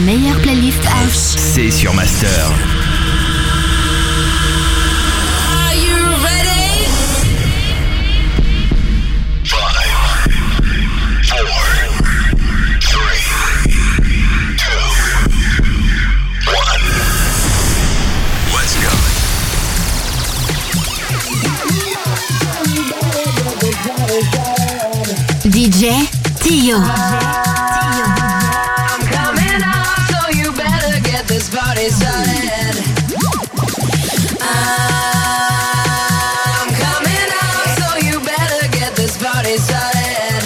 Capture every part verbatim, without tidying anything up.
meilleure playlist house, c'est sur Master. D J Tio. I'm coming up, so you better get this party started. I'm coming up, so you better get this party started.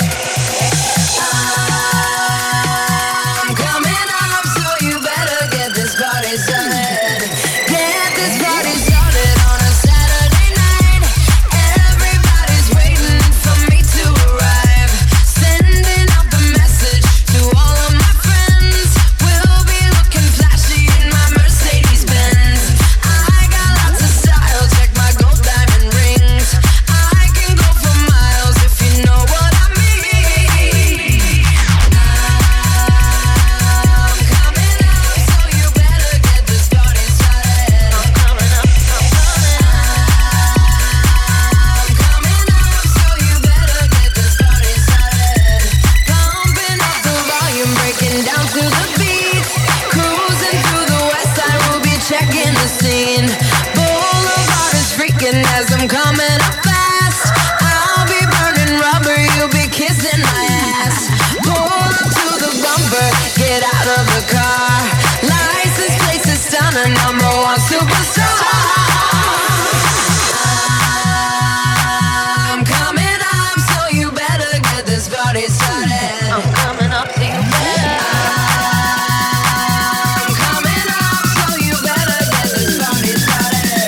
I'm coming up, so you better get this party started. Get this party started on a Saturday night. Everybody's waiting for me to arrive. Sending out the message to all of my friends. We'll be looking flashy in my Mercedes Benz. I got lots of style, check my gold diamond rings. I can go for miles if you know what I mean. I'm coming up, so you better get this party started. I'm coming up, I'm coming up. I'm coming up, so you better get this party started. Pumping up the volume, breaking down to the beat. Cruising through the west side, we'll be checking the scene. Boulevard is freaking as I'm coming up fast. I'll be burning rubber, you'll be kissing my ass. Pull up to the bumper, get out of the car. License plates is stunner, number one superstar. I'm coming up, so you better get this party started. I'm coming up, so you better. I'm coming up, so you better get this party started.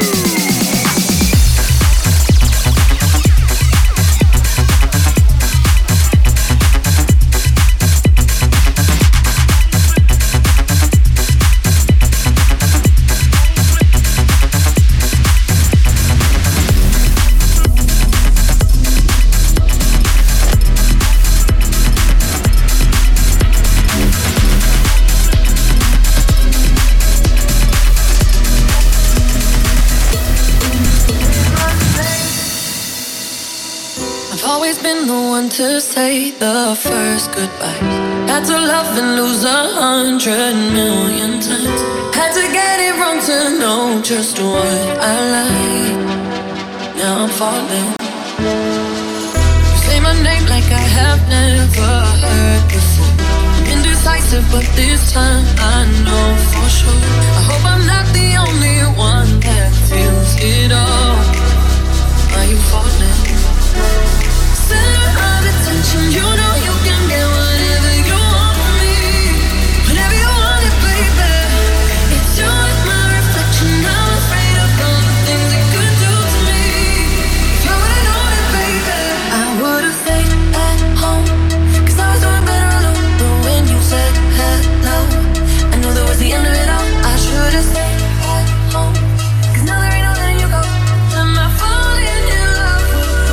I've always been the one to say the first goodbye. Had to love and lose a hundred million times. Had to get it wrong to know just what I like. Now I'm falling. You say my name like I have never heard before. Indecisive, but this time I know for sure. I hope I'm not the only one that feels it all. Are you falling? Center of attention, you know you can get whatever you want from me. Whenever you want it, baby. It's you and my reflection. I'm afraid of all the things it could do to me. If I would've known it, baby, I would've stayed at home. Cause I was doing better alone. But when you said hello, I knew that was the end of it all. I should've stayed at home. Cause now there ain't no letting you go. Am I falling in love with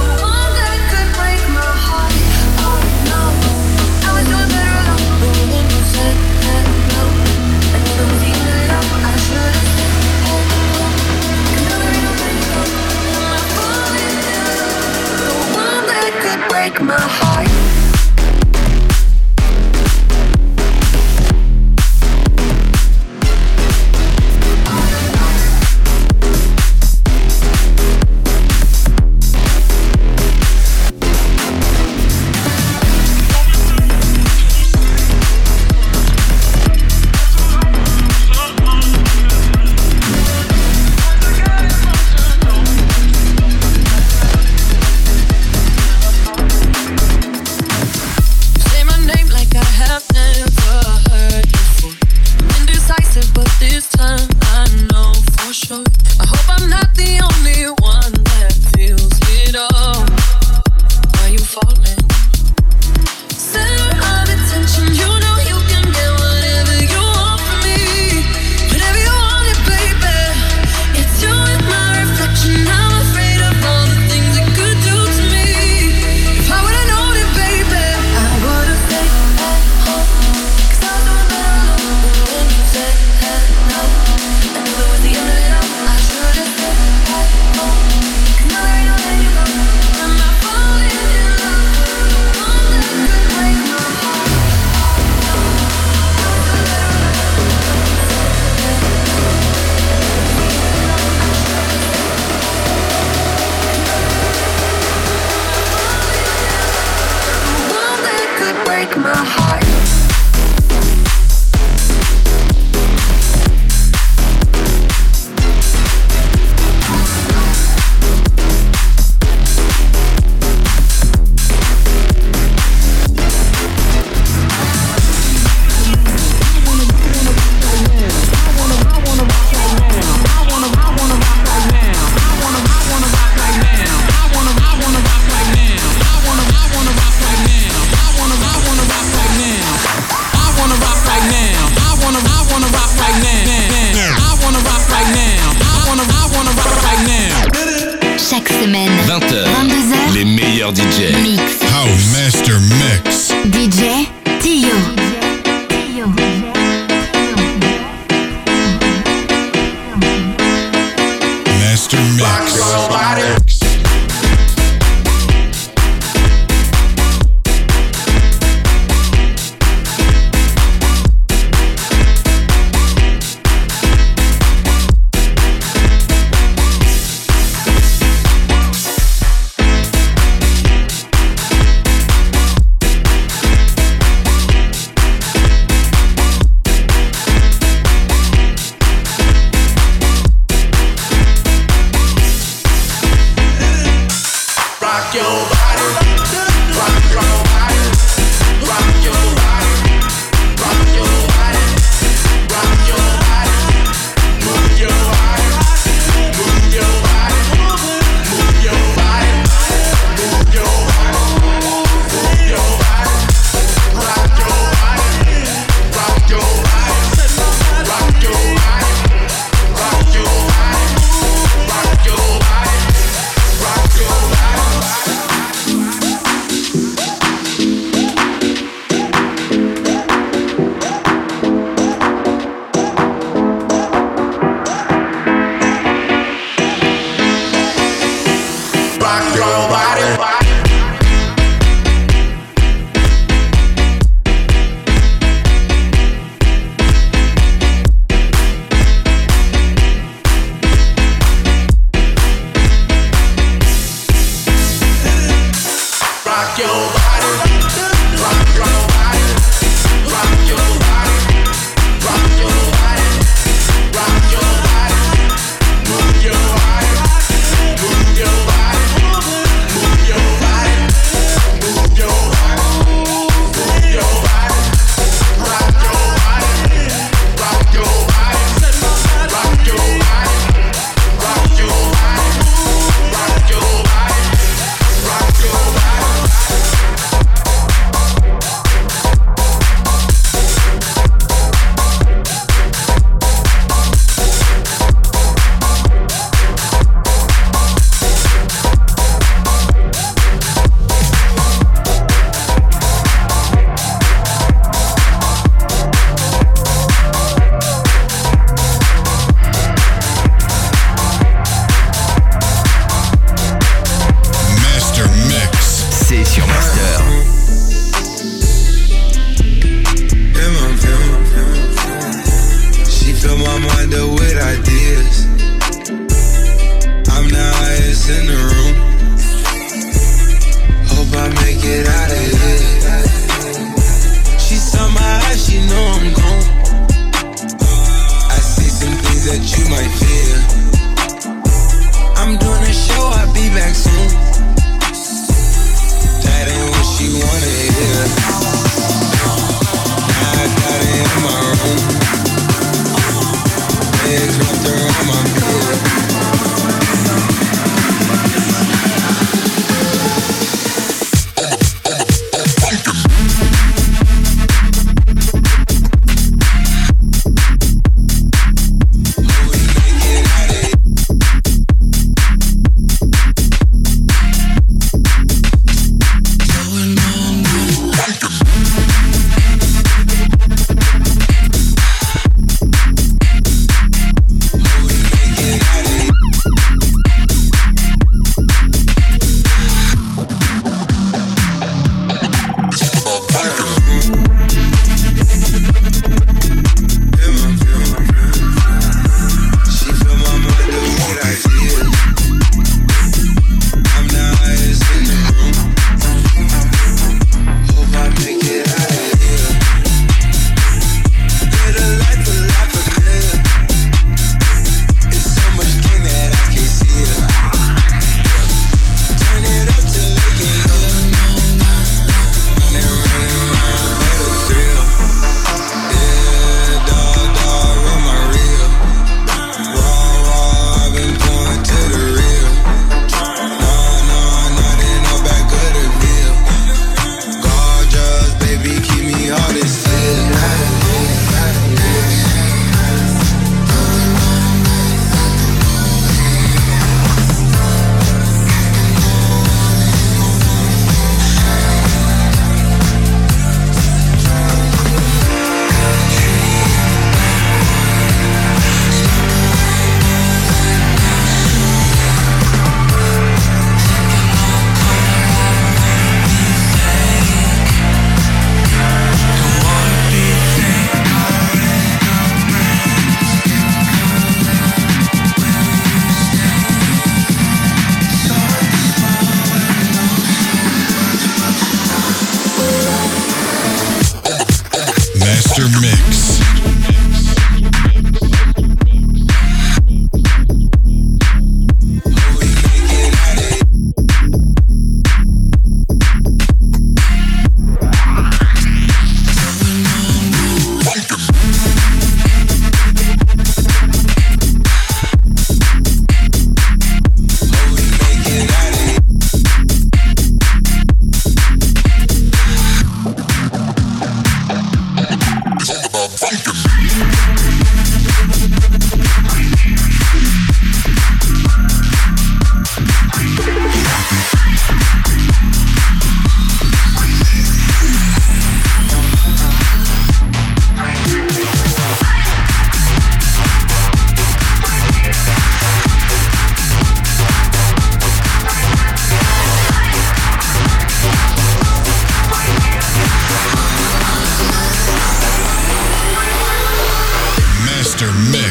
Mix. D J Tio. Master Mix.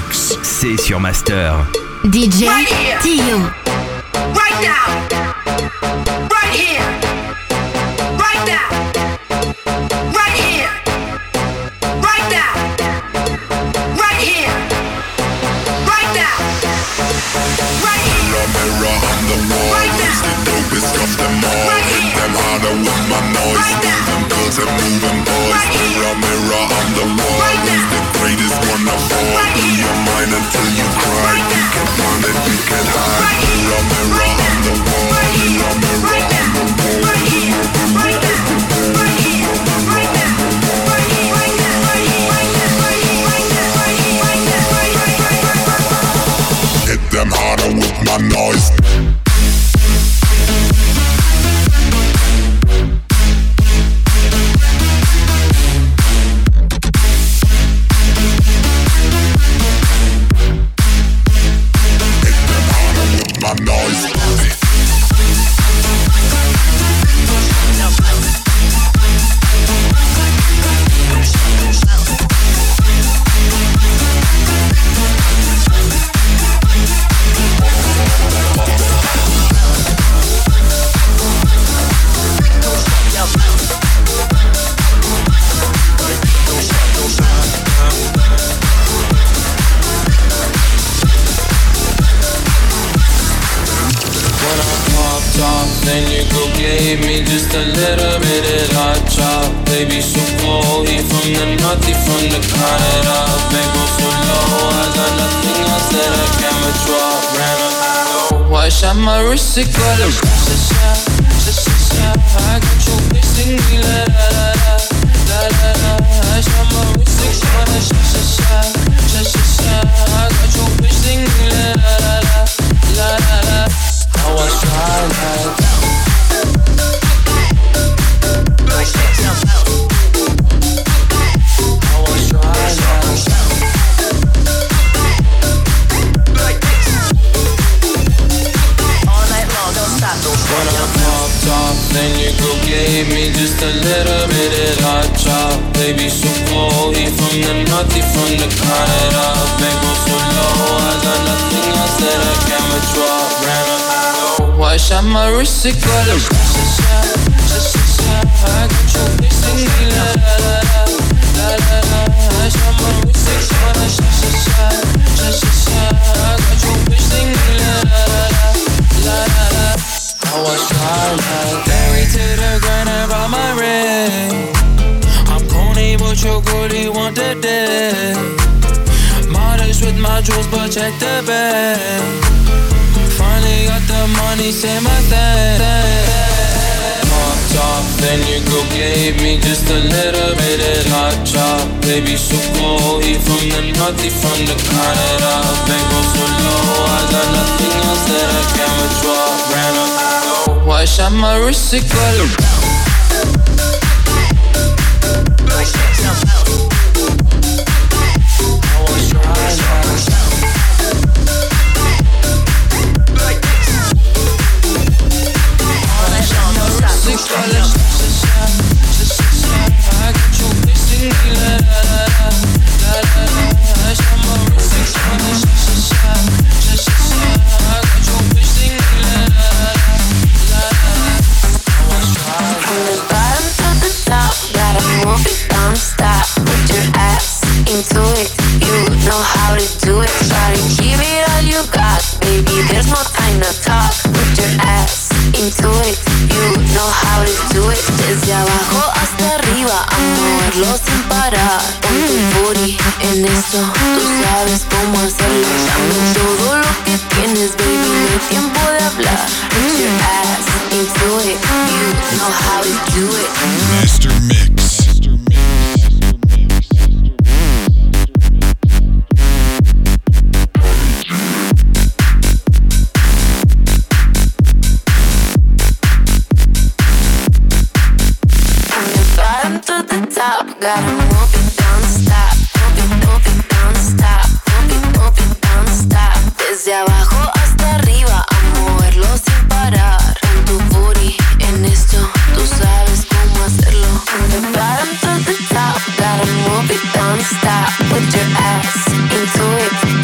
Mix. C'est sur Master. D J Right here. Tio. Right now. Right here. Right now. Right here. Right now. Right here. Right now. Right here. Mirror on the wall. Right now. The dopest of them all. Right Hit here. them harder with my noise. Right now. Them girls and moving boys. Right here. Mirror, mirror on the wall. Right now. Who's the greatest one of all? Right Be here. your mind until you cry. Right We now. can find it, we can hide. Right here. Mirror, mirror on the wall. Right here. Mirror, mirror Right on now. the wall. Right here. Right now. Right here. Right now. Right here. Right now. Right here. Right now. Right here. Right now. Right here. Right now. Right here. Right now. Hit them harder with my noise. My noise. Then you go gave me just a little bit of hot chop. Baby, so cold, he from the north, he from the Canada. Baby, so low, I got nothing else that I can withdraw. Ran up the low, I shot my wrist, it got a sha-sha-sha, sha-sha-sha. I got you kissing me, la la la la, la la la. I shot my wrist, it got a sha-sha-sha, sha-sha-sha. I got you kissing me, la la la la, la la la. I was trying like then you go gave me just a little bit of hot chop. Baby, so cold, he from the north, he from the Canada. Baby, so low, I got nothing else that I can withdraw. Ran up the low, I shot my wrist, it got a sha-sha-sha, sha-sha-sha. I got you kissing me, la la la la, la la la. I shot my wrist, it got a sha-sha-sha, sha-sha-sha. I got you kissing me, la la la la, la la la. I was trying like married to the grind about my ring. I'm corny, but your goalie want the day. Modest with my jewels, but check the bag. Finally got the money, say my thing. Popped off, then you go gave me just a little bit of hot chop. Baby, so cold, he from the north, he from the Canada. Baby, so low, I got nothing else that I can withdraw. Ran up the low, I shot my wrist, it got a desde abajo hasta arriba, a moverlo sin parar. Pon tu booty en esto, tú sabes cómo hacerlo. Dame todo lo que tienes, baby, no hay tiempo de hablar. Put your ass into it, you know how to do it. Master Mix. Gotta move it, don't stop. Move it, move it, don't stop. Move it, move it, don't stop. Desde abajo hasta arriba, a moverlo sin parar. Con tu booty en esto, tú sabes cómo hacerlo. From the bottom to the top, gotta move it, don't stop. Put your ass into it,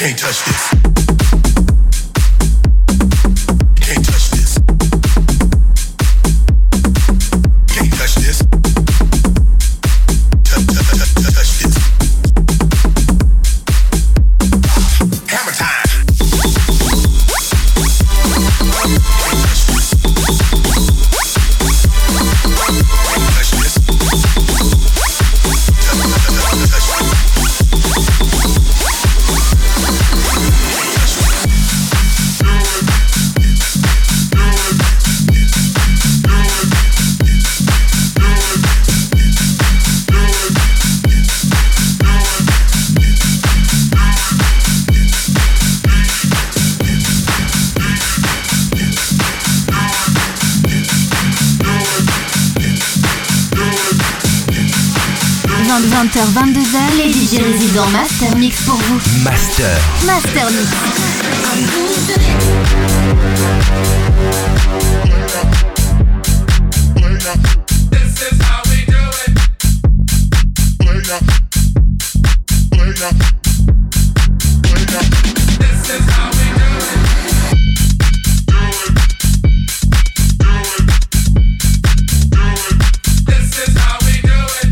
Can't touch this. Can't touch this. Can't touch this. Touch, touch, touch, touch, touch this. Hammer time. vingt heures vingt-deux heures, les D J résidents Master Mix pour vous. Master. Master Mix. This is how we do it. This is how we do it. This is how we do it.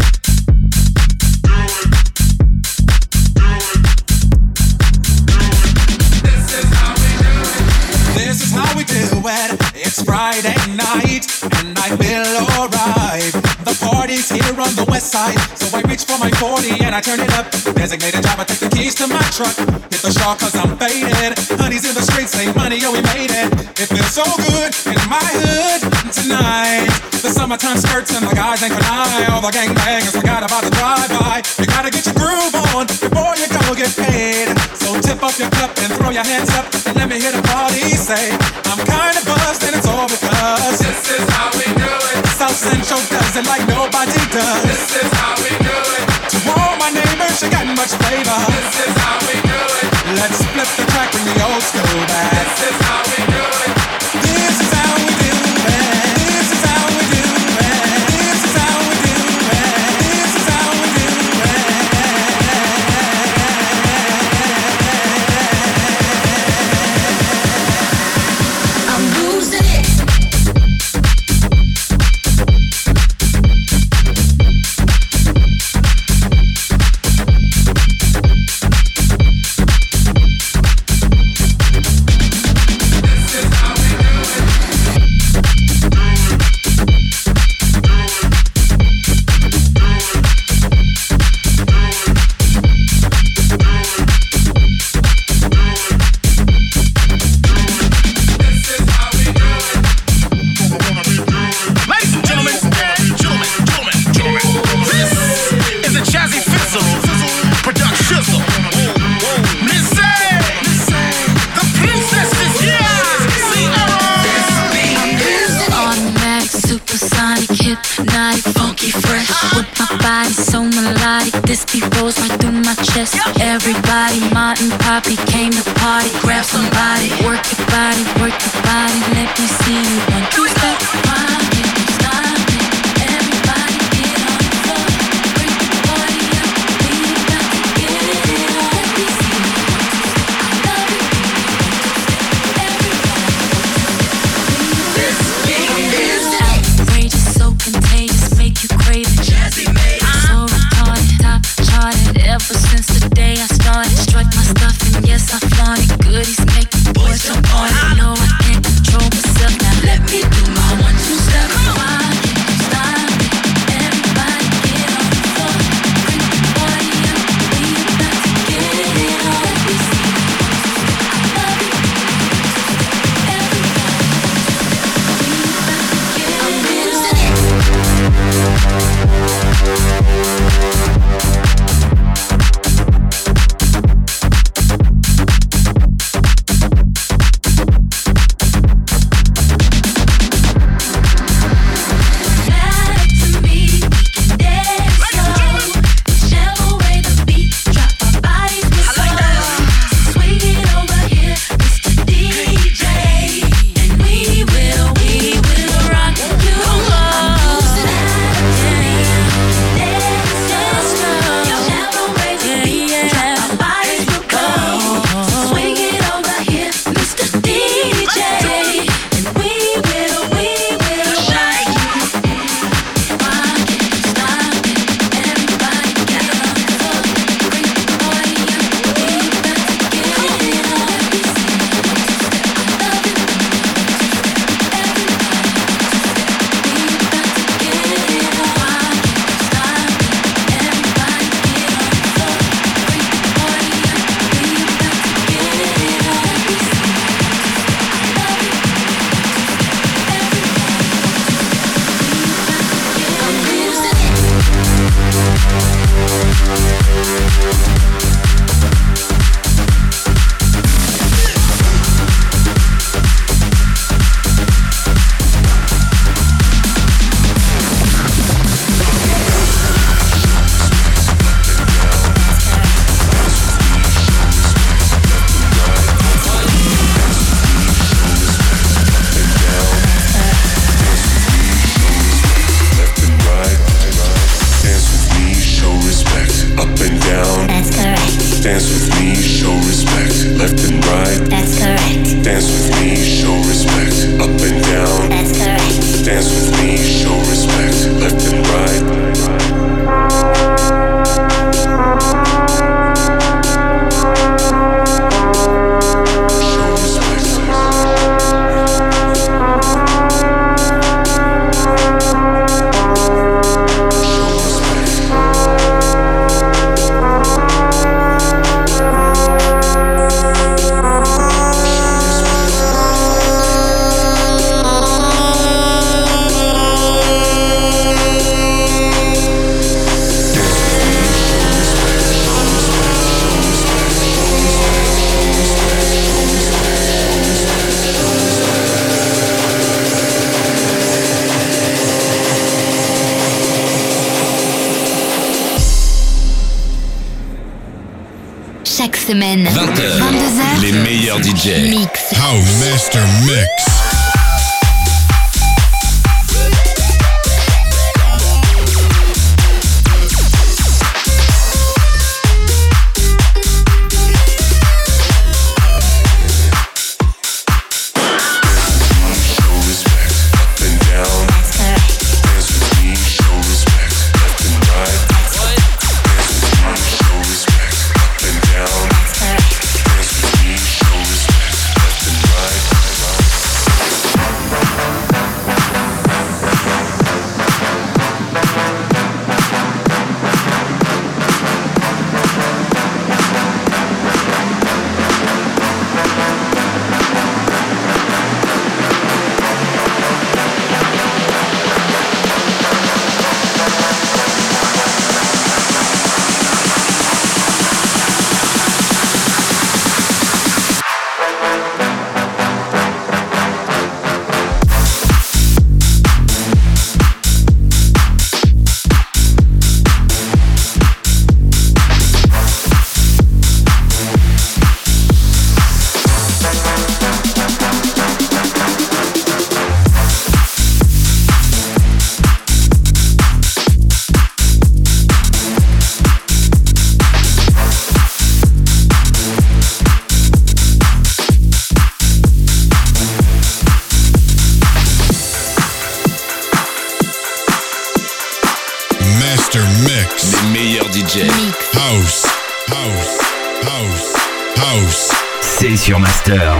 This is how we do it. It's Friday night and I feel alright. The party's here on the west side, so I reach for my forty and I turn it up. Designated driver, take the keys to my truck. Hit the shawl cause I'm faded. Honey's in the streets, say money, yo, we made it. It feels so good in my hood tonight. The summertime skirts and the guys ain't gonna lie. All the gangbangers forgot about the drive-by. You gotta get your groove on before you go get paid. So tip up your cup and throw your hands up and let me hear the party say, I'm kinda buzzed and it's all because this is how we do it. South Central does it like nobody does. This is how we do it. To all my neighbors, you got much flavor. This is how we do it. Let's flip the track, bring the old school back. This is how we do it. This is how we do it. This is how we do it. This is how we do it. This is how we do it. I'm losing it. This beat rolls right through my chest. Everybody, Martin, Poppy came to party. Grab somebody, work your body, work your body. Let me see you one, two step, wind it, stop it. Everybody get on the floor, break the party up. We got to get it on. Let me see you one, two step. I love it. Everybody, this beat is outrageous, so contagious, make you crave it. Jazzy made so retarded, top charted ever since the day I started. Struck my stuff and yes I flaunt it. Goodies make the boys jump on it. No, I can't control myself now. Let me do my one two step. Dance with me, show respect. Up and down. That's correct. Dance with me, show respect. Left and right. Chaque semaine, vingt heures, vingt-deux heures, les meilleurs D J. Mix. House Master Mix. Master Mix. Les meilleurs D J. House, house, house, house. C'est sur Master.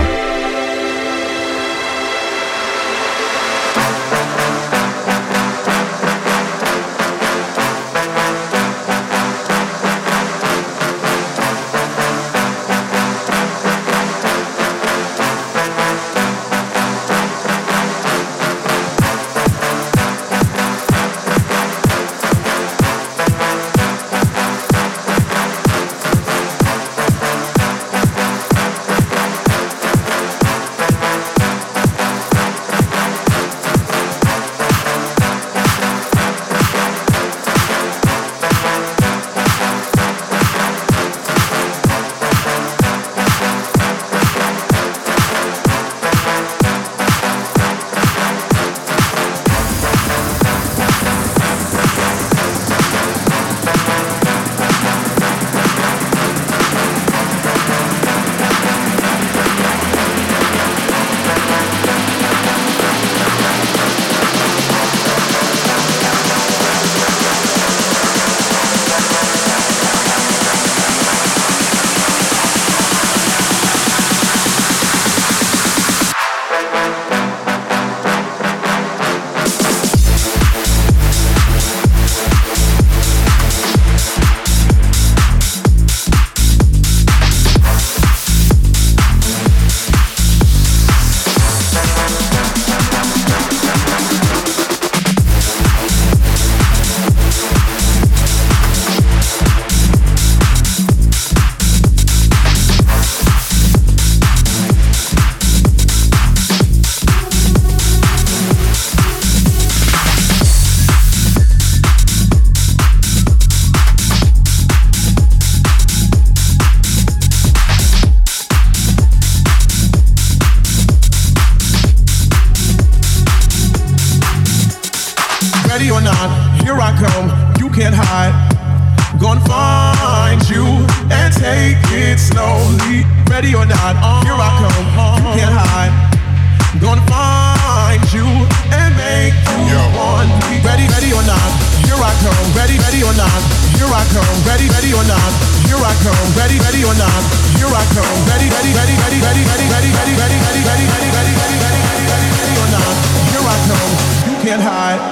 Gonna find you and take it slowly. Ready or not, here I come. You can't hide. Gonna find you and make you want me. Ready, ready or not, here I come. Ready, ready or not, here I come. Ready, ready or not, here I come. Ready, ready or not, here I come. Ready, ready, ready, ready, ready, ready, ready, ready, ready, ready, ready, ready, ready, ready, ready, ready, ready or not, here I come. You can't hide.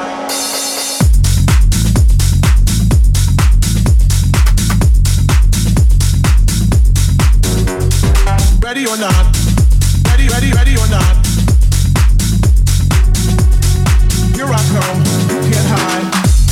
Ready or not, ready, ready, ready or not, here I come, you can't hide.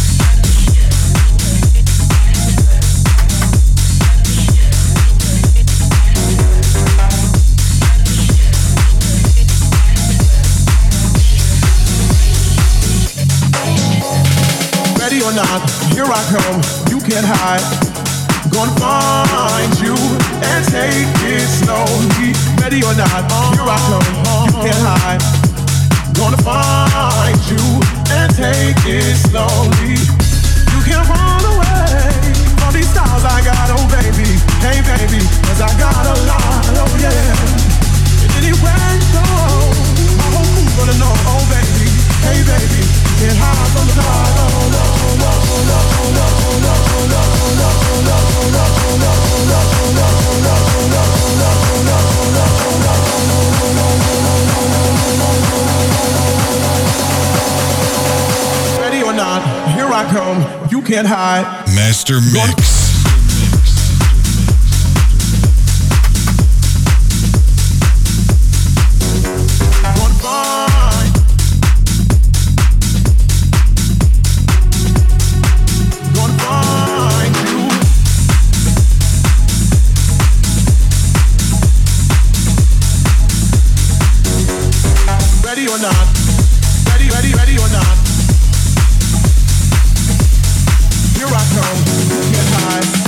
Ready or not, here I come, you can't hide. Gonna find you and take it slowly. Ready or not, here I come, you can't hide. Gonna find you and take it slowly. You can't run away from these stars I got, oh baby. Hey baby, cause I got a lot, oh yeah. And anywhere you go, my whole crew's gonna know, oh baby. Hey baby, you can't hide from the dark, oh no, no, no, no, no, no, no, no, no, no, ready or not, here I come, you can't hide. Master Mix. Ready or not, ready, ready, ready or not, here I come, you can't hide.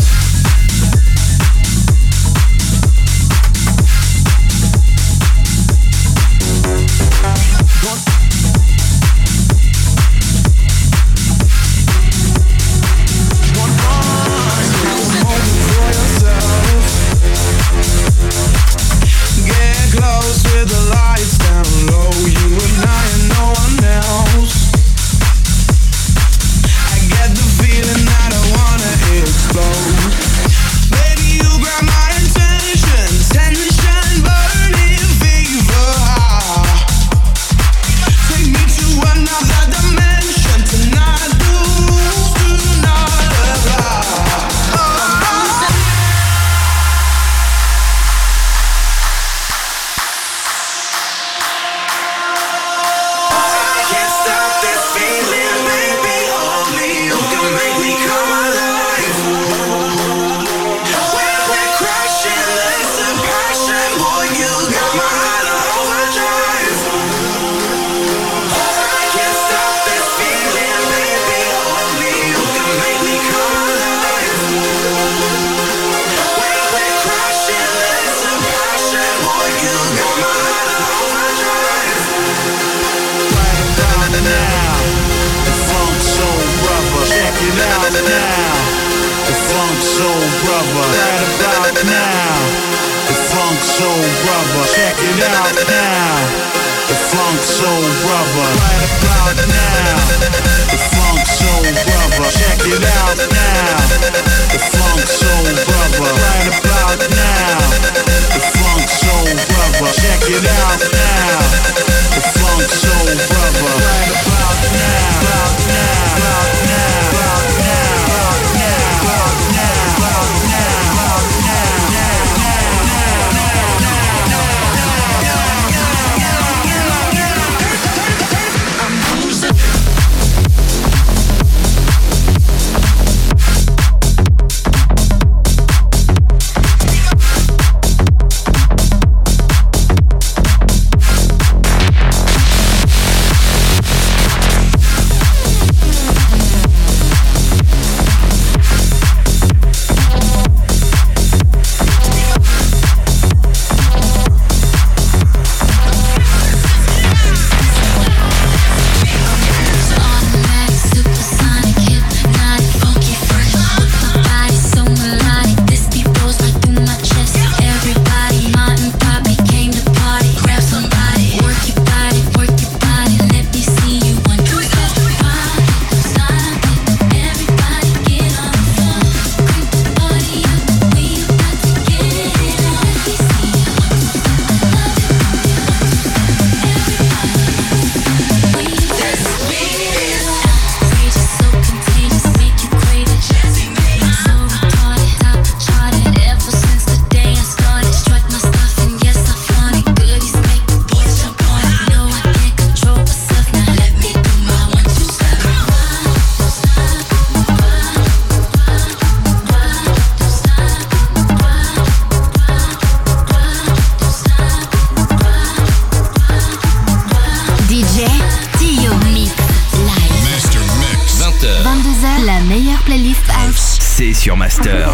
c'est sur Master.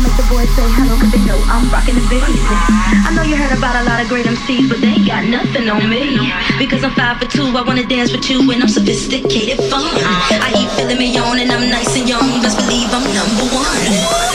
I know you heard about a lot of great M Cs, but they ain't got nothing on me. Because I'm five for two, I wanna dance with you, and I'm sophisticated fun. I eat filet mignon, and I'm nice and young. Best believe I'm number one.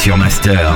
sur Master.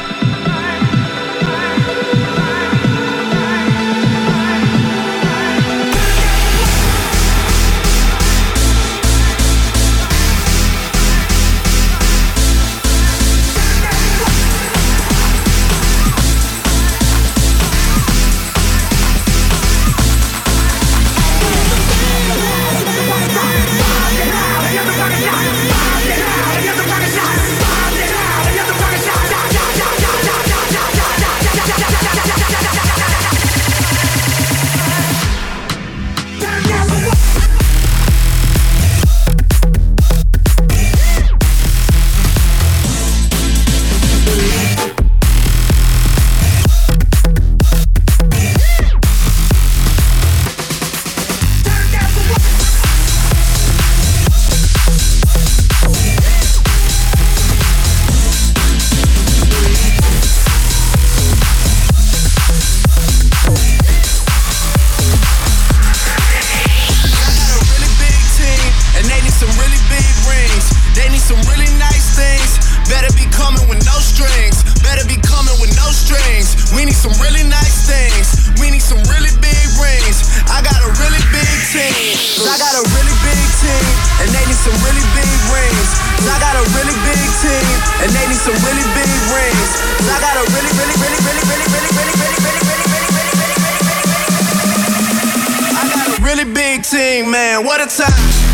Man, what a time.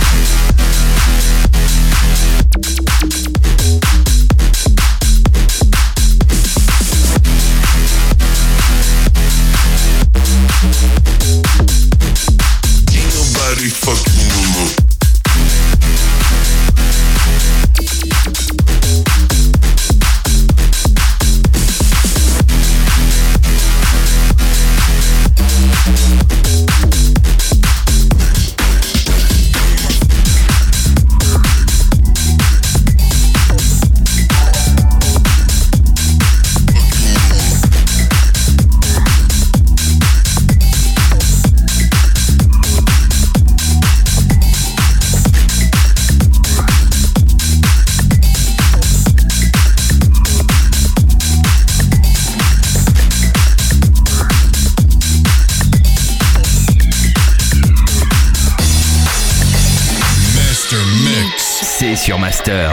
C'est sur Master.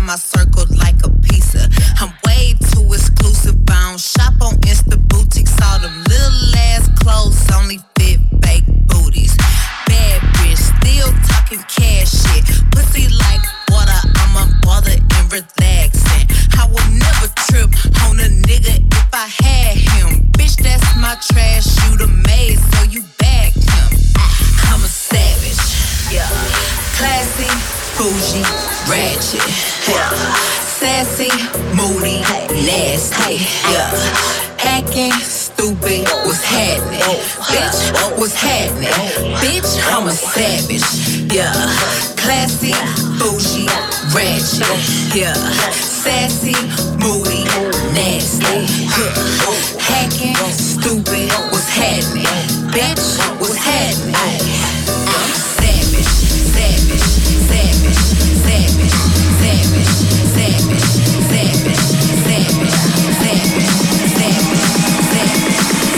my circle like a pizza. I'm way too exclusive. I don't shop on Insta boutiques. All them little ass clothes only fit fake booties. Bad bitch, still talking cash shit. Pussy like water, I'm unbothered and relaxing. I would never trip on a nigga if I had him. Bitch, that's my trash, you the maid, so you bag him. I'm a savage, yeah. Classy, bougie, ratchet, yeah. Sassy, moody, nasty, yeah. Acting stupid, what's happening? Bitch, what's happening? Bitch, I'm a savage, yeah. Classy, bougie, ratchet, yeah. Sassy, moody, nasty, yeah. Hacking, stupid, what's happening? Bitch, what's happening? I'm savage, savage, savage, savage, savage, savage, savage, savage, savage, savage, savage,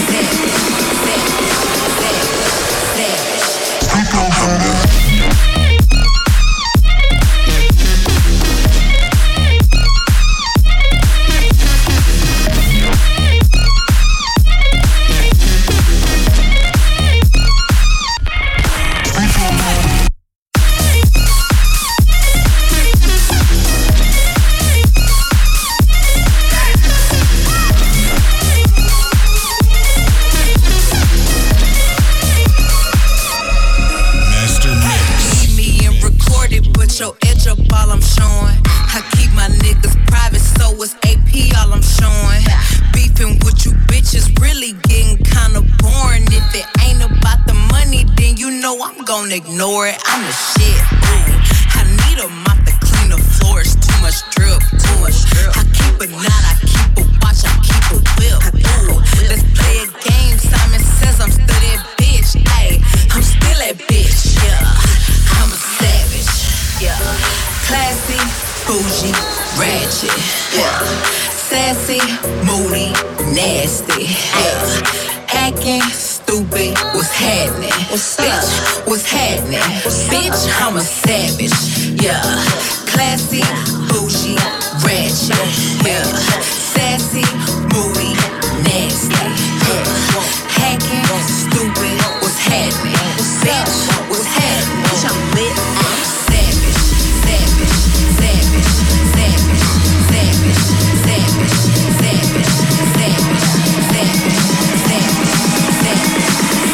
your edge up all I'm showing. I keep my niggas private, so it's A P all I'm showing. Beefing with you bitches really getting kinda boring. If it ain't about the money, then you know I'm gonna ignore it. I'm the shit, ooh. I need a mop to clean the floors. Too much drip, too much drip. I keep a knot, I keep a watch, I keep a whip. Ooh, let's play a game. Simon says I'm still that bitch. Ayy, I'm still that bitch. Yeah, I'm a savage. Yeah, classy, bougie, ratchet. Yeah, sassy, moody, nasty. Yeah, acting stupid, what's happening? What's bitch, what's happening? Bitch, I'm a savage. Yeah, classy, bougie, ratchet. Yeah, sassy, moody, nasty. Yeah, hacking, stupid, what's happening? Bitch, what's happening? Bitch, I'm lit. I'm savage, savage, savage, savage, savage, savage, savage, savage, savage, savage,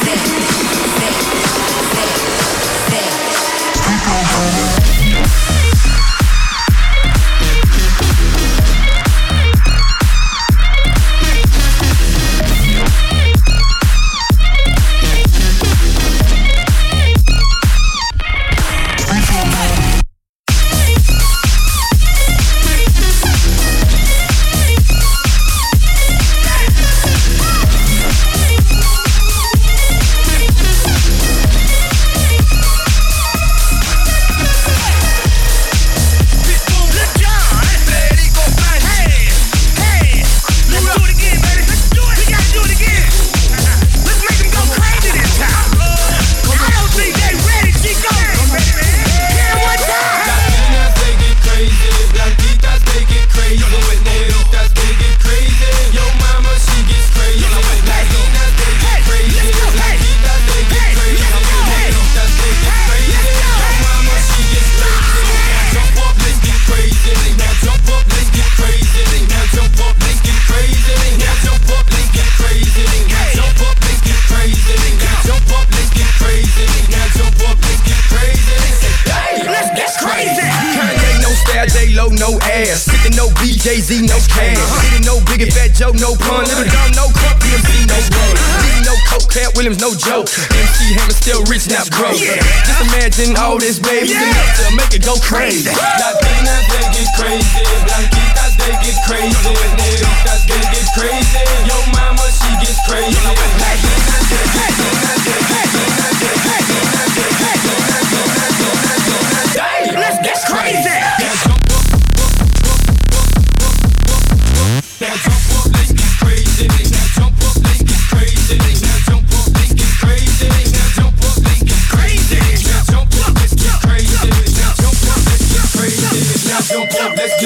Jay-Z, no cash. Didn't no Big and Fat Joe, no pun. Little dog, no crump, D M C, no run. Didn't no Coke, Cat Williams, no joke. M C Hammer still rich, not broke. Just imagine all this, baby, enough to make it go crazy. Latinas, they get crazy. Blanquitas, they get crazy. Negritas, they get crazy. Yo mama, she gets crazy. Latinas, they get crazy. Let's get crazy. Now jump up, let's get crazy. Now jump up, let's get crazy. Now jump up, let's get crazy. Now jump up, let's get crazy. Now jump up, let's get crazy. Now jump up, let's get crazy. Now jump up, let's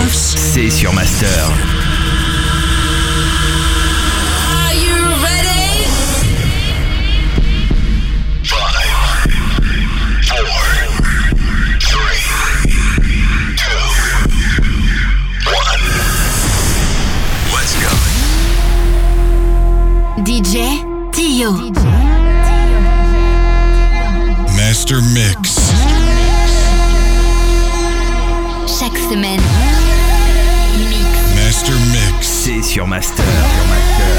Moves, c'est sur Master. Are you ready? Five, four, three, two, one. Let's go. D J Tio. Master Mix. Chaque semaine, mix. Master Mix. C'est sur Master. Sur Master.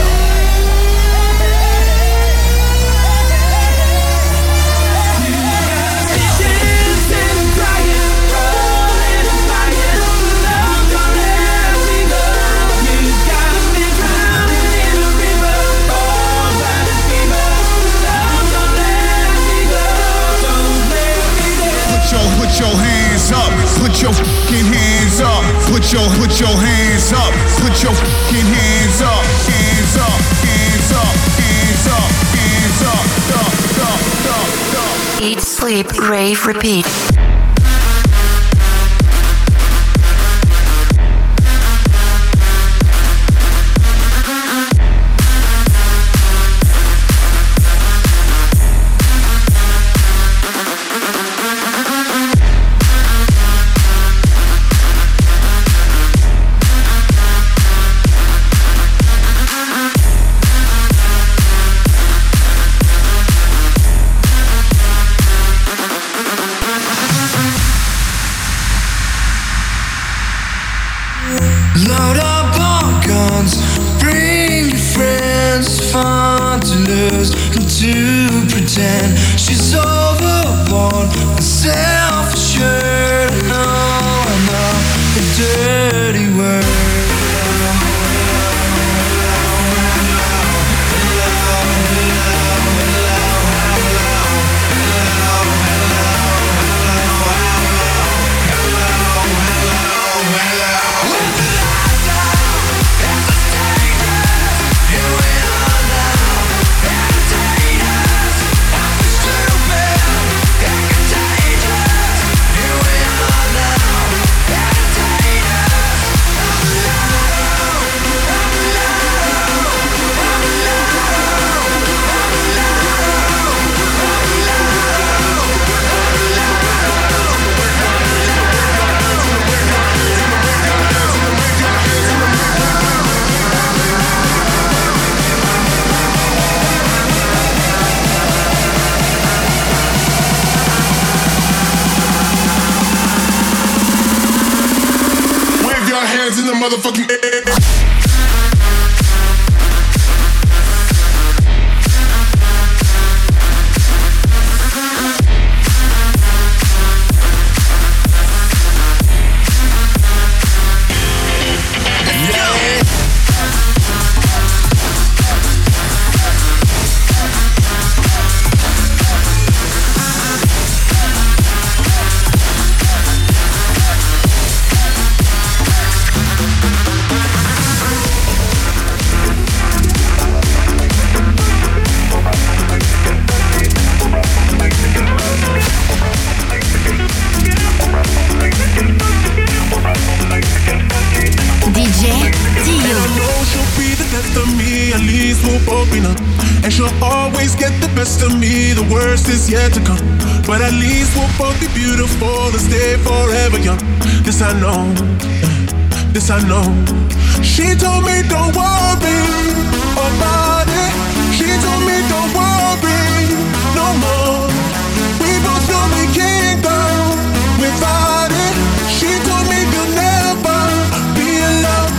Put your hands up, put your fucking hands up, put your put your hands up, put your fucking hands up, hands up, hands up, hands up, hands up, up, up, up, up. Eat, sleep, rave, repeat. Load up on guns, bring your friends. Fun to lose and to pretend she's overboard and self-assured. No, I know a dirty word. In the motherfucking air. And she'll always get the best of me. The worst is yet to come, but at least we'll both be beautiful and stay forever young. This I know, this I know. She told me don't worry about it. She told me don't worry no more. We both know we can't go without it. She told me you'll never be alone.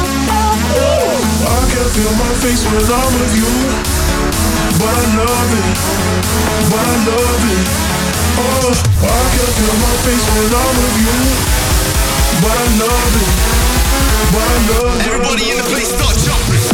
I can feel my face when I'm with you, but I love it, but I love it. Oh, I can feel my face when I'm with you, but I love it, but I love it. Everybody in the place start jumping.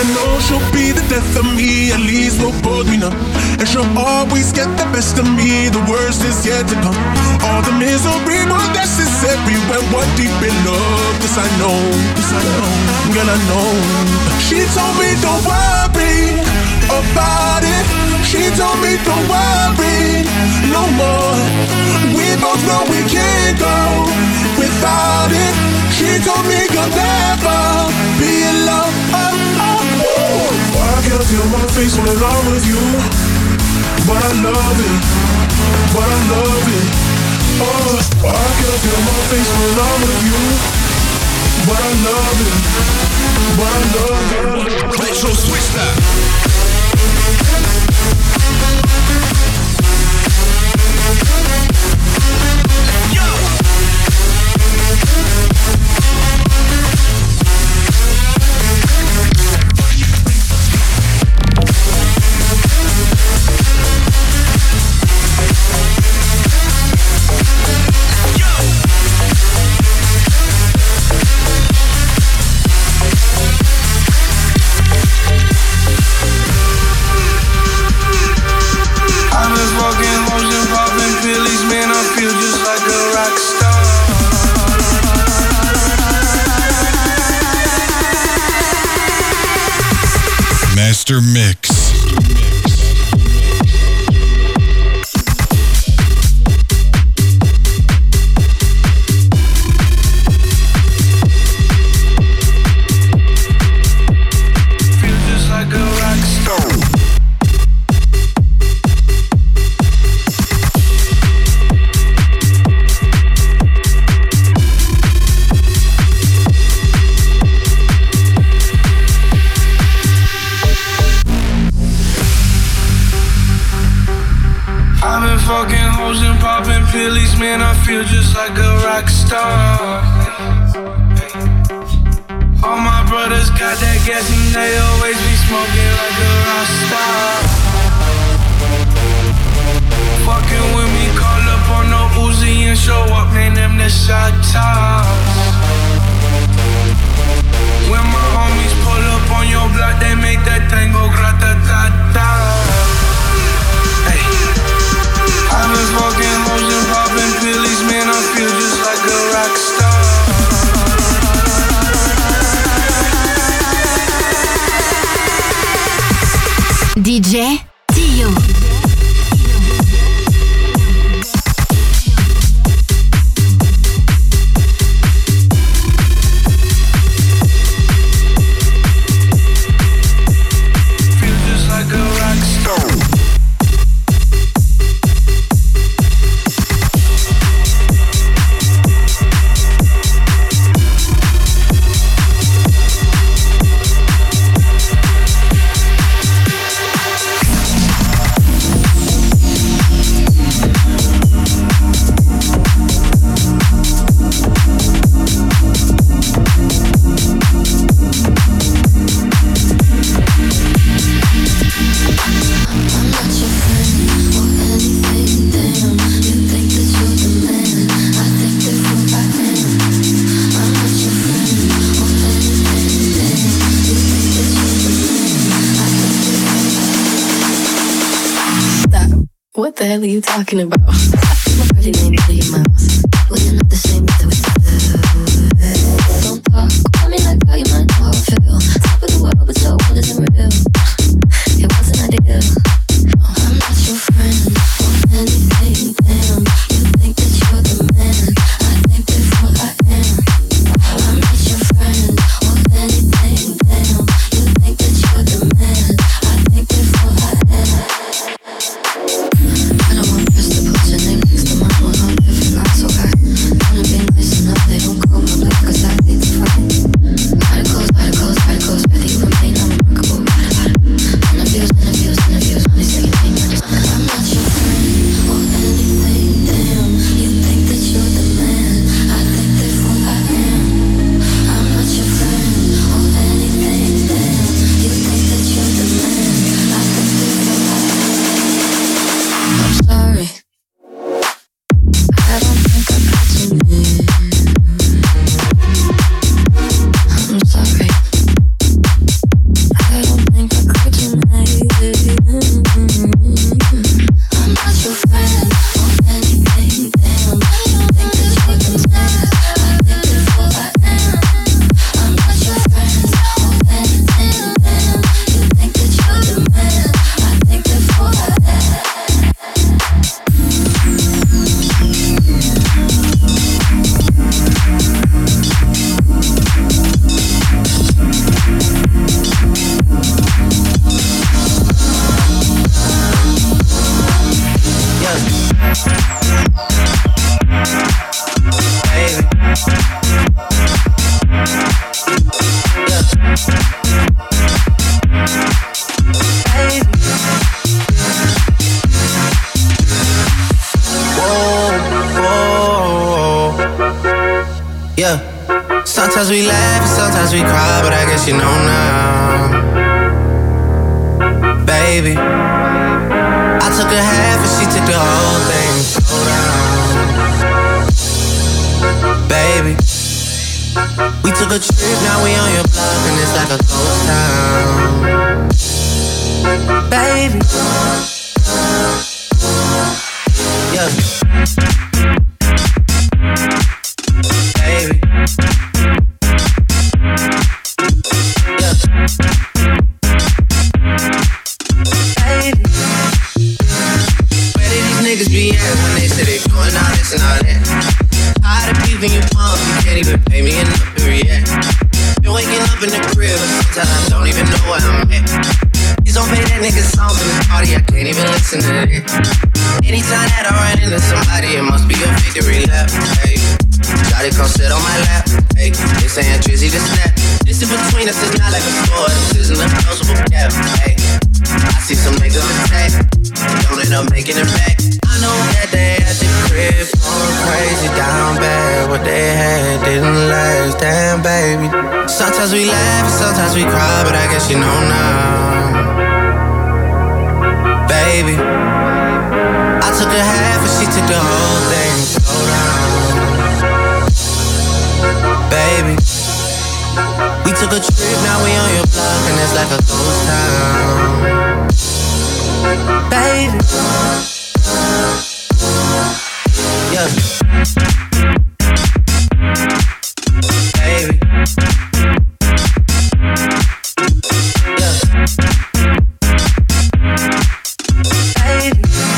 I know she'll be the death of me, at least we'll both be numb. And she'll always get the best of me, the worst is yet to come. All the misery was necessary when we're deep in love. This I know, this I know, girl I know. She told me don't worry about it. She told me don't worry no more. We both know we can't go without it. She told me you'll never be alone. Oh, oh, oh. I can't feel my face when I'm alone with you, but I love it, but I love it. Oh, I can't feel my face when I'm alone with you, but I love it, but I love it. Retro switch that. Master Mix. feel just like a rock star. All my brothers got that gas and they always be smoking like a rock star. Fucking with me, call up on no Uzi and show up, name them the shot tops. When my homies pull up on your block, they make that thing go grata-ta-ta. Hey, I've been fucking hoes and popping pillies, man, I feel just like a rock star. D J Tio. What the hell are you talking about? My party name to your mouse. We're not the same that we do. Don't talk, call me like how you might know how I feel. Top of the world, but so what isn't real. It wasn't ideal. I'm not your friend or anything, damn. You think that you're the man. I think before I am. I'm not your friend or anything, damn. You think that you're the man. I think before I am. I don't want press to put your name next to mine. We're all different, not so high. Wanna be nice enough, they don't go Sometimes we laugh and sometimes we cry, but I guess you know now. Baby, I took a half and she took the whole thing. Slow down. Baby, we took a trip, now we on your block and it's like a ghost town. Baby, yeah. Baby, yeah. Baby, where did these niggas be at when they say they doing all this and all that? Tired of beefing you pump, you can't even pay me enough to react. Been waking up in the crib, sometimes I don't even know where I'm at. Please don't play that nigga songs in the party, I can't even listen to that. Anytime that I run into somebody, it must be a victory lap. Hey, Shawty come sit on my lap. Hey, they saying Drizzy to snap. This in between us is not like a store, this isn't a closable gap. Hey, I see some niggas attack, don't end up making it back. I know that they at the crib going crazy down bad. What they had didn't last, damn baby. Sometimes we laugh and sometimes we cry, but I guess you know now. Baby, I took a half and she took the whole thing. Slow down. Baby, we took a trip, now we on your block and it's like a ghost town. Baby, yeah. Baby, yeah. Baby,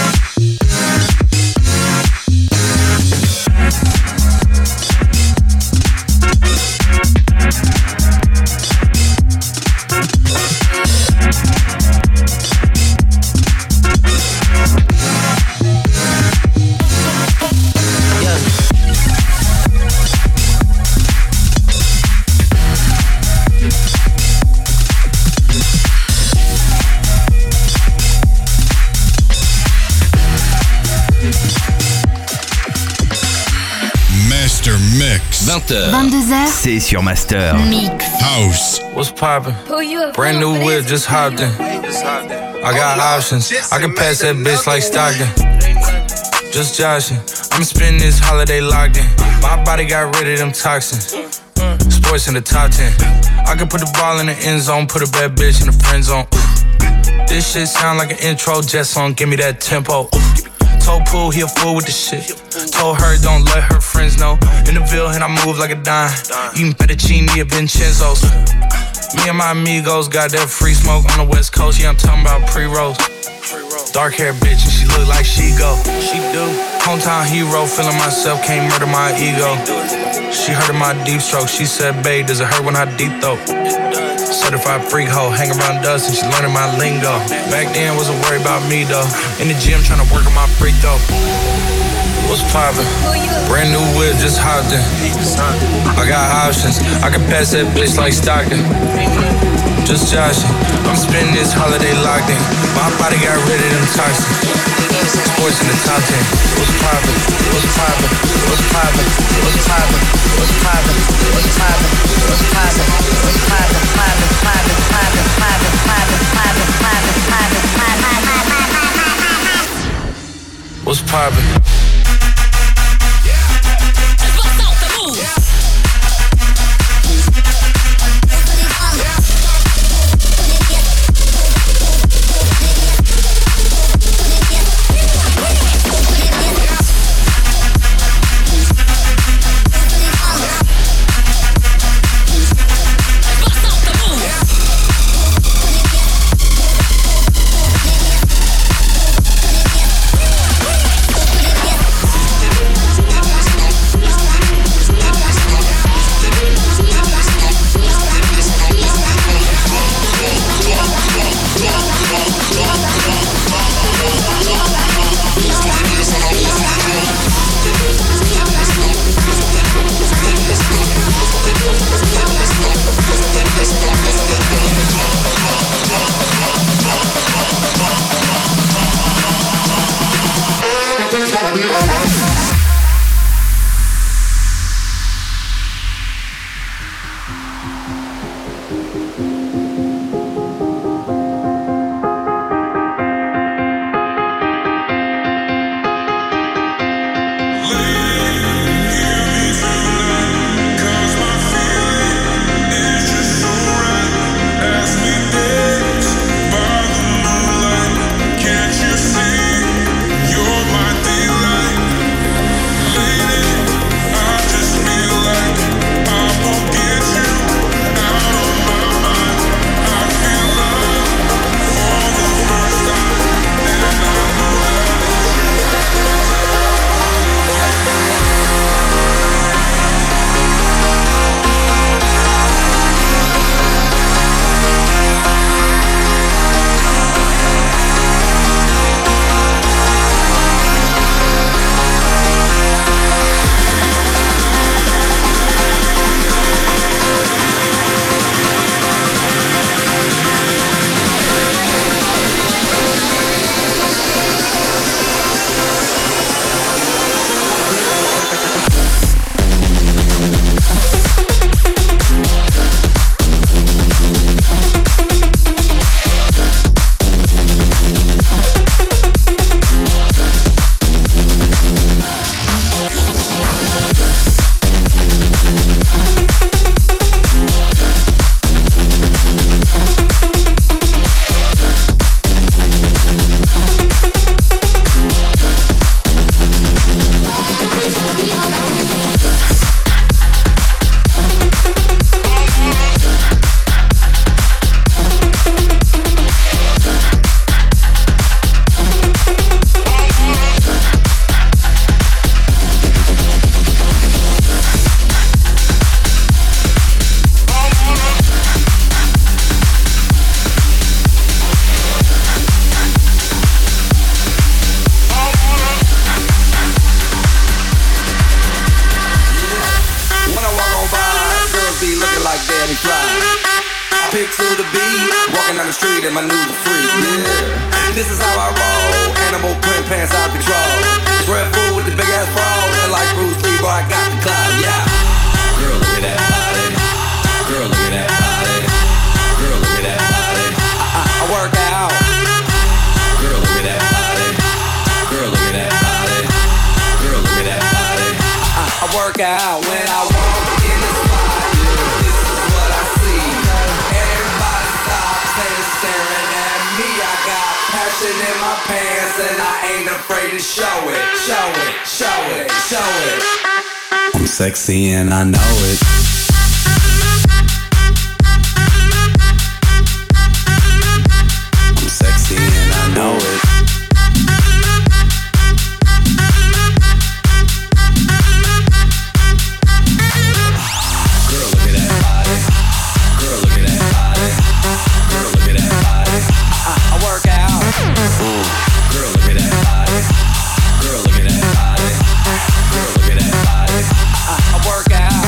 vingt heures, vingt-deux heures, c'est sur Master. Mix House. What's poppin'? Brand new whip, just hopped in. I got options, I can pass that bitch like Stockton. Just joshing, I'm spending this holiday locked in. My body got rid of them toxins. Sports in the top ten. I can put the ball in the end zone, put a bad bitch in the friend zone. This shit sound like an intro jet song, give me that tempo. Told Pooh he a fool with the shit. Told her don't let her friends know. In the Ville and I move like a dime. Eating fettuccine at Vincenzo's. Me and my amigos got that free smoke on the West Coast. Yeah, I'm talking about pre-rolls. Dark hair bitch and she look like she go. She do. Hometown hero, feeling myself, can't murder my ego. She heard of my deep stroke. She said, babe, does it hurt when I deep throat? Certified freak hoe, hang around us and she learning my lingo. Back then wasn't worried about me though. In the gym trying to work on my freak though. What's poppin'? Brand new whip, just hopped in. I got options, I can pass that bitch like Stockton. Just joshing, I'm spending this holiday locked in. My body got rid of them toxins. Sports in the top ten. What's poppin'? What's poppin'? What's poppin'? What's poppin'? What's poppin'? What's poppin'? What's poppin'? What's poppin'? Poppin', poppin', poppin', poppin', poppin', poppin', poppin', poppin', poppin'. What's poppin'? me fly. I pick to the beat, walking down the street and my new free. Yeah, this is how I roll. Animal print pants out control. Red food with the big ass bra, and like Bruce Lee, boy, I got the clout. Yeah. Girl, look at that body. Girl, look at that body. Girl, look at that body. I, I, I work out. Girl, look at that body. Girl, look at that body. Girl, look at that body. I, I, I work out when I walk in the spot. Yeah, this is what I see. Everybody stops and staring at me. I got passion in my pants and I ain't afraid to show it. Show it, show it, show it. I'm sexy and I know it. I'm sexy and I know it. Girl, look at that body. Girl, look at that body. Girl, look at that body. I, I work out. Girl, look at that body. Girl, look at that body. Girl, look at that body. I, I work out.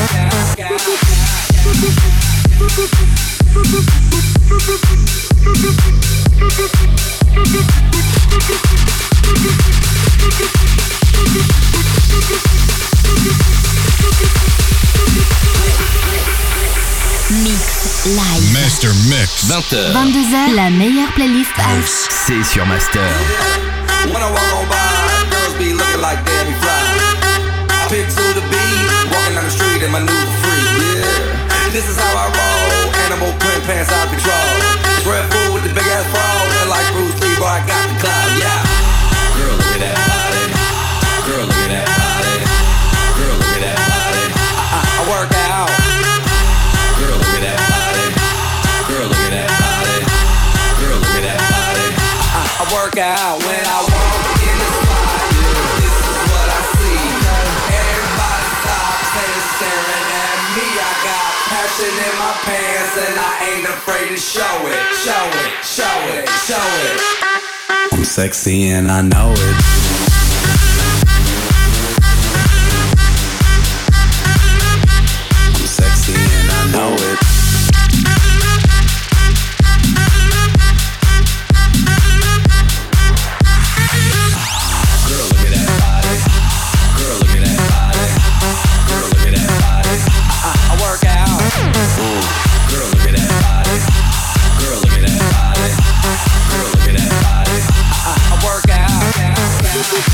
Mix live. Master Mix. vingt heures. vingt-deux heures, la meilleure playlist house. C'est sur Master. When I walk on by, girls be looking like Debbie Fly. I pick to the beat, walking down the street in my new free. Yeah, this is how I roll. Animal print pants out control. Red food with the big ass bra, and like Bruce Lee, boy, I got the clout. Yeah. Girl, look at that body. Girl, look at that body. Girl, look at that body. I, I, I work out. Girl, look at that body. Girl, look at that body. Girl, look at that body. I, I work out when I walk in the spot. Yeah, this is what I see. Everybody stops and staring at me. I got passion in my pants and I ain't afraid to show it. Show it, show it, show it. I'm sexy and I know it. I'm sexy and I know it. Girl, look at that body. Girl, look at that body. Girl, look at that body. I, I, I work out. Girl, look at that body. Girl, look at that body. Girl, look at that body. I, I, I work out.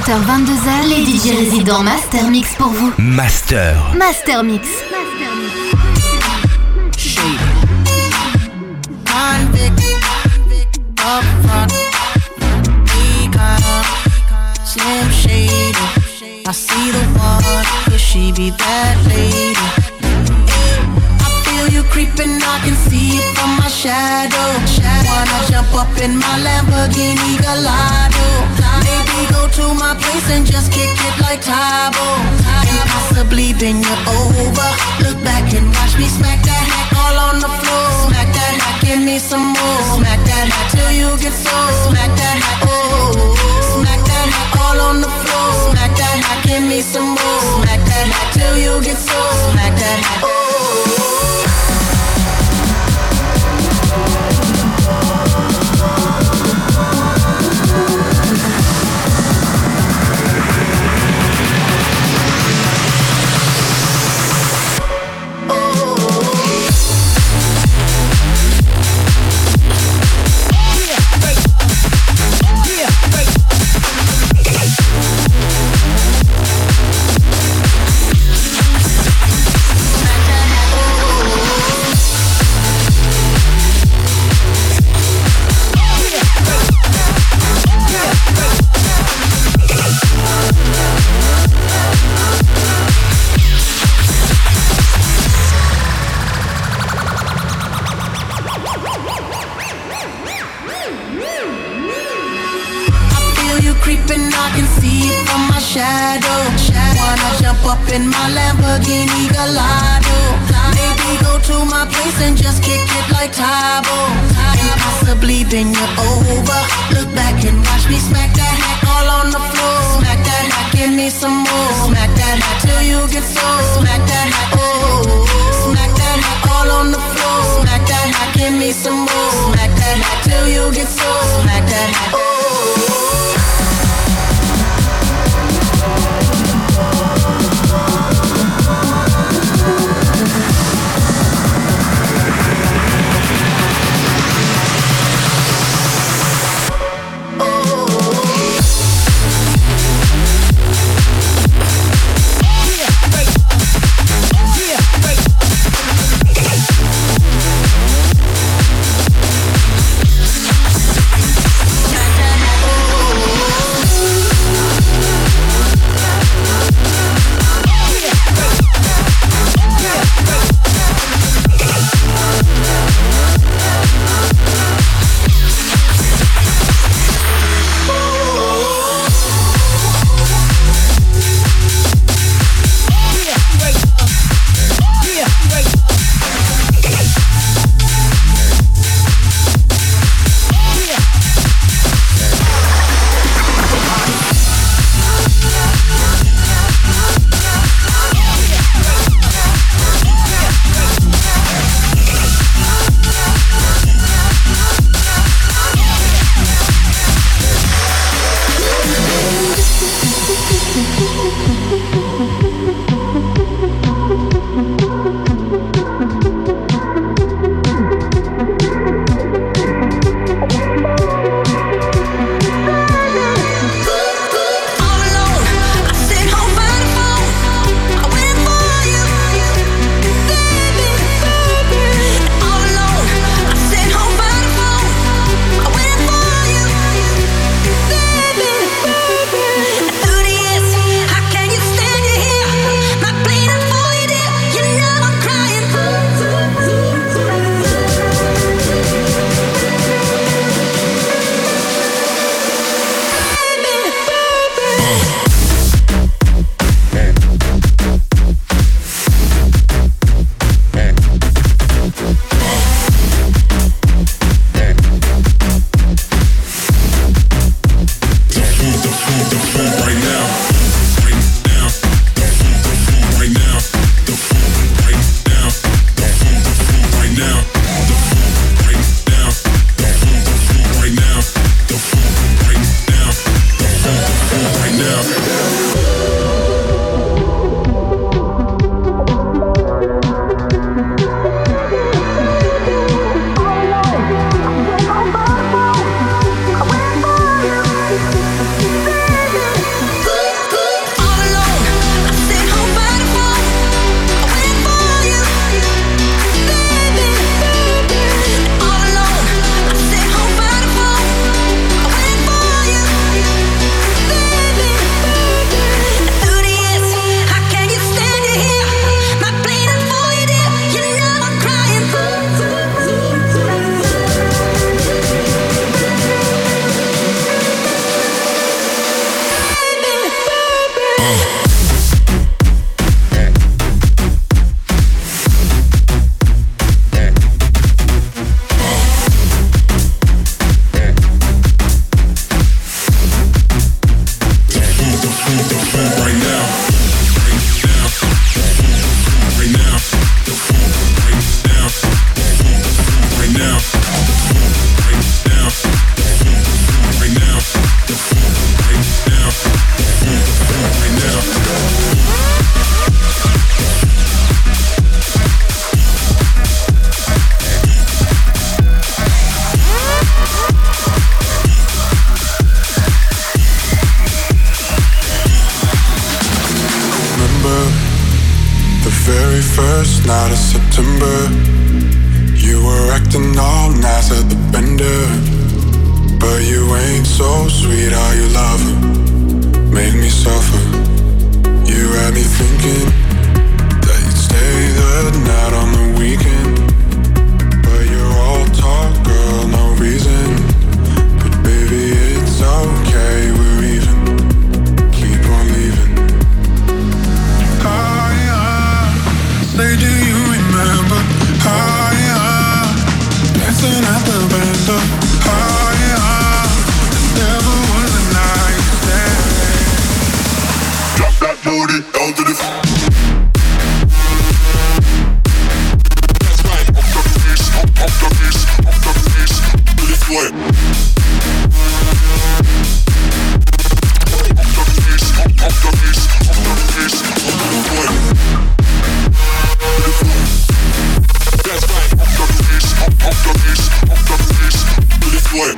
vingt heures vingt-deux heures, les D J résidents Master Mix pour vous. Master. Master Mix. Convict, up front, we got a Slim Shady. I see the one, could she be that lady? I feel you creeping, I can see it from my shadow. Wanna jump up in my Lamborghini Gallardo? Maybe go to my place and just kick it like Tybo. And possibly bend you over. Look back and watch me smack that hack all on the floor. Smack that hack, give me some more. Smack that hack till you get so. Smack that hack, oh. Smack that hack all on the floor. Smack that hack, give me some more. Smack that hack till you get so. Smack that hack, oh. In my Lamborghini Gallardo. Maybe go to my place and just kick it like Tybo. And possibly bend you over. Look back and watch me smack that hack all on the floor. Smack that hack, give me some more. Smack that hack till you get so. Smack that hack, oh. Smack that hack all on the floor. Smack that hack, give me some more. Smack that hack till you get so. Smack that hack, oh. The very first night of September, you were acting all nice at the bender. But you ain't so sweet, how you love her, made me suffer. You had me thinking that you'd stay the night on the weekend. But you're all talk, girl, no reason. But baby, it's okay, we're even. Keep on leaving. Oh yeah, say do you remember? Oh yeah, dancing at the bender. Oh yeah, never was a nice day. Drop that booty down to the floor. That's right, up the piece, up, up the piece, up the piece, to the floor. Up the piece, up, up the piece, up the piece, to the floor. That's right, up the piece, up, up the piece, up the piece, to the floor.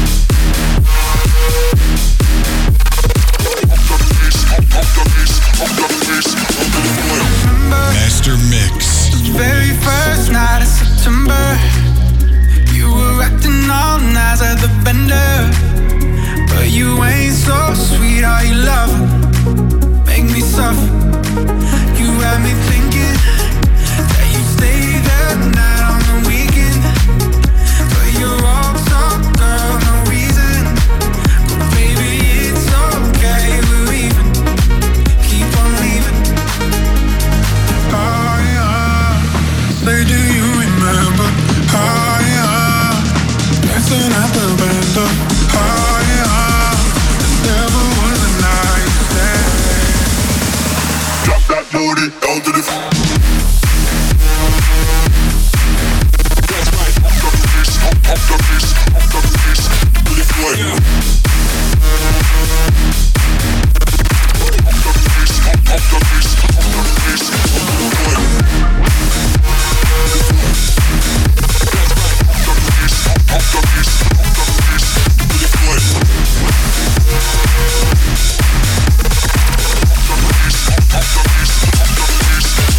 Master Mix. Very first night of September, you were acting all nice at the bender. But you ain't so sweet, how you love her, make me suffer. You had me thinking that you stay that night on the weekend. But you're all talk, girl, no reason. But baby, it's okay, we're even. Keep on leaving. Oh yeah, say do you remember? Oh yeah, dancing at the bender. Oh yeah, never was a nice day. Drop that booty down to the floor. That's right, up the piece, up, up the piece, up the piece, to the floor. Up the piece, up, up the piece, up the piece, to the floor. That's right, up the piece, up, up the piece, up the piece, to the floor. Up the piece, up, up the piece, up the piece, to the floor.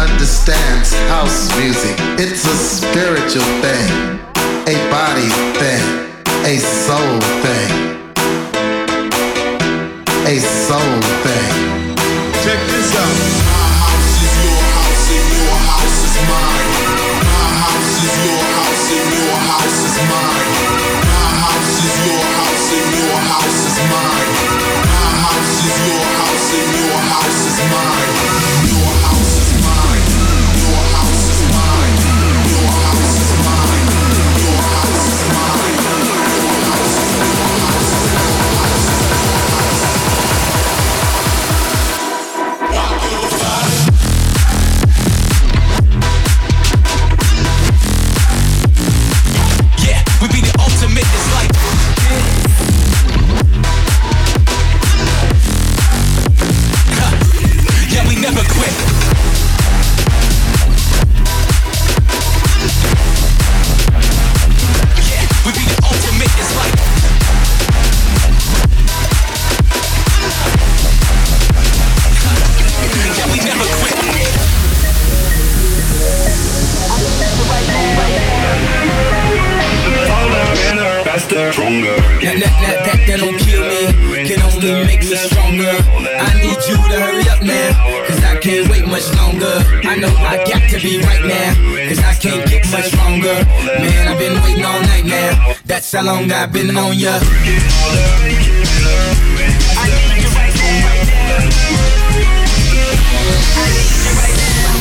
understands house music. It's a spiritual thing, a body thing, a soul thing, a soul thing. Check this out. My house is your house and your house is mine. My house is your house and your house is mine. My house is your house and your house is mine. My house is your house and your house is mine. Your house is mine. Your house is mine. Your house is mine. Your house is mine. Your house is Yeah, we be the ultimate. It's like yeah, we never quit. Yeah, we be the ultimate. It's like yeah, we never quit. Faster, stronger. That, that, that, that, that don't kill me, can only make me stronger. I need you to hurry up now, cause I can't wait much longer. I know I got to be right now, cause I can't get much longer. Man, I've been waiting all night now, that's how long I've been on ya. I need you right now, right now. I need you right now.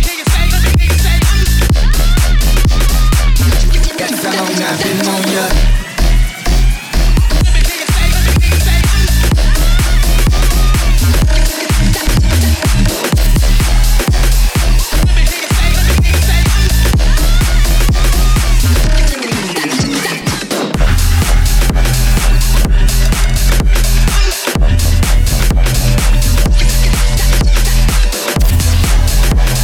That's how long I've been on ya.